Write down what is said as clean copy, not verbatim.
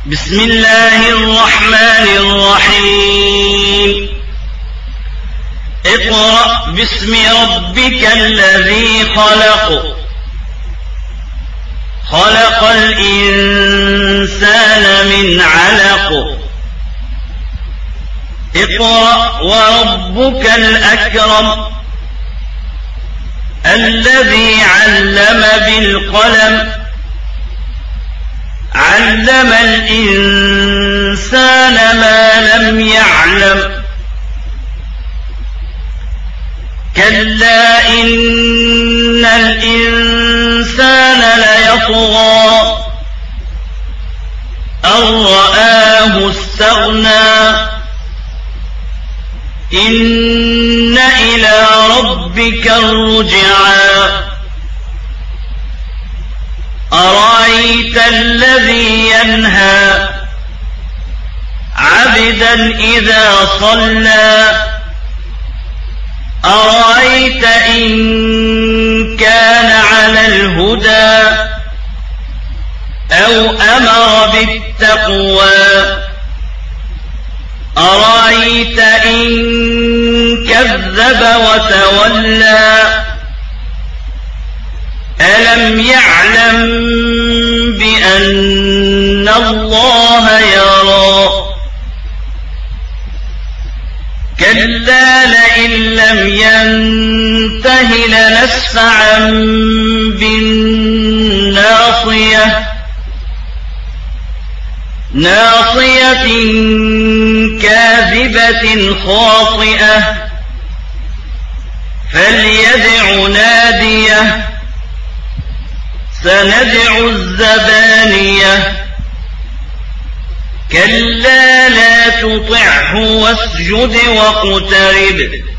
بسم الله الرحمن الرحيم اقرأ باسم ربك الذي خلق خلق الإنسان من علق اقرأ وربك الأكرم الذي علم بالقلم علم الإنسان ما لم يعلم كلا إن الإنسان ليطغى أن رآه استغنى إن إلى ربك الرجعى أرأيت الذي ينهى عبدا إذا صلى أرأيت إن كان على الهدى أو أمر بالتقوى أرأيت إن كذب وتولى ألم يعلم بأن الله يرى كلا لئن لم ينته لنسفعا بالناصية ناصية كاذبة خاطئة فليدع ناديه سندع الزبانية كلا لا تطعه واسجد واقترب